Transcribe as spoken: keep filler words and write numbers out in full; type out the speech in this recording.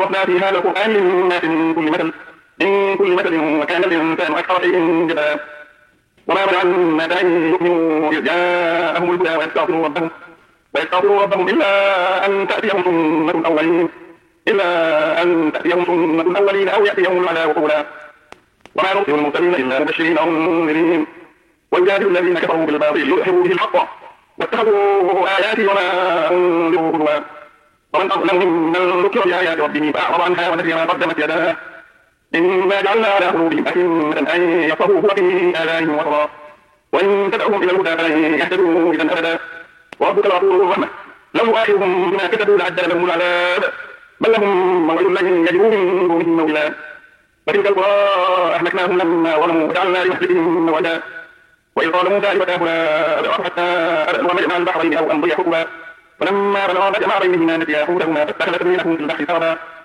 وصرفنا في هذا القرآن للناس من كل مثل من كل مثل وكان الإنسان أكثر شيء جدلا. وما منع الناس أن يؤمنوا إذ جاءهم الهدى ويستغفروا ربهم ويستغفروا ربهم إلا أن تأتيهم سنة الأولين إلا أن تأتيهم سنة الأولين أو يأتيهم العذاب قبلا. وما نرسل المرسلين إلا مبشرين ومنذرين ويجادل الذين كفروا بالباطل ليدحضوا به الحق واتخذوا آياتي وما أنذروا هزوا. ومن أظلم ممن ذكر بآيات ربه فأعرض عنها ونسي ما قدمت يداه إنا جعلنا على قلوبهم أكنة أن يفقهوه وفي آذانهم وقرا وإن تدعوهم إلى الهدى فلن يهتدوا إذا أبدا. وربك الغفور الرحمة لو يؤاخذهم بما كتبوا لعجل لهم العذاب بل لهم موعد لن يجدوا من دونه موئلا. وتلك القرى أهلكناهم لما ظلموا وجعلنا لمهلكهم موعدا. وإذ قال موسى لفتاه لا أبرح حتى أبلغ مجمع البحرين أو أمضي حقبا فلما بلغا مجمع بينهما نسيا حوتهما فاتخذ سبيلهم في البحر سربا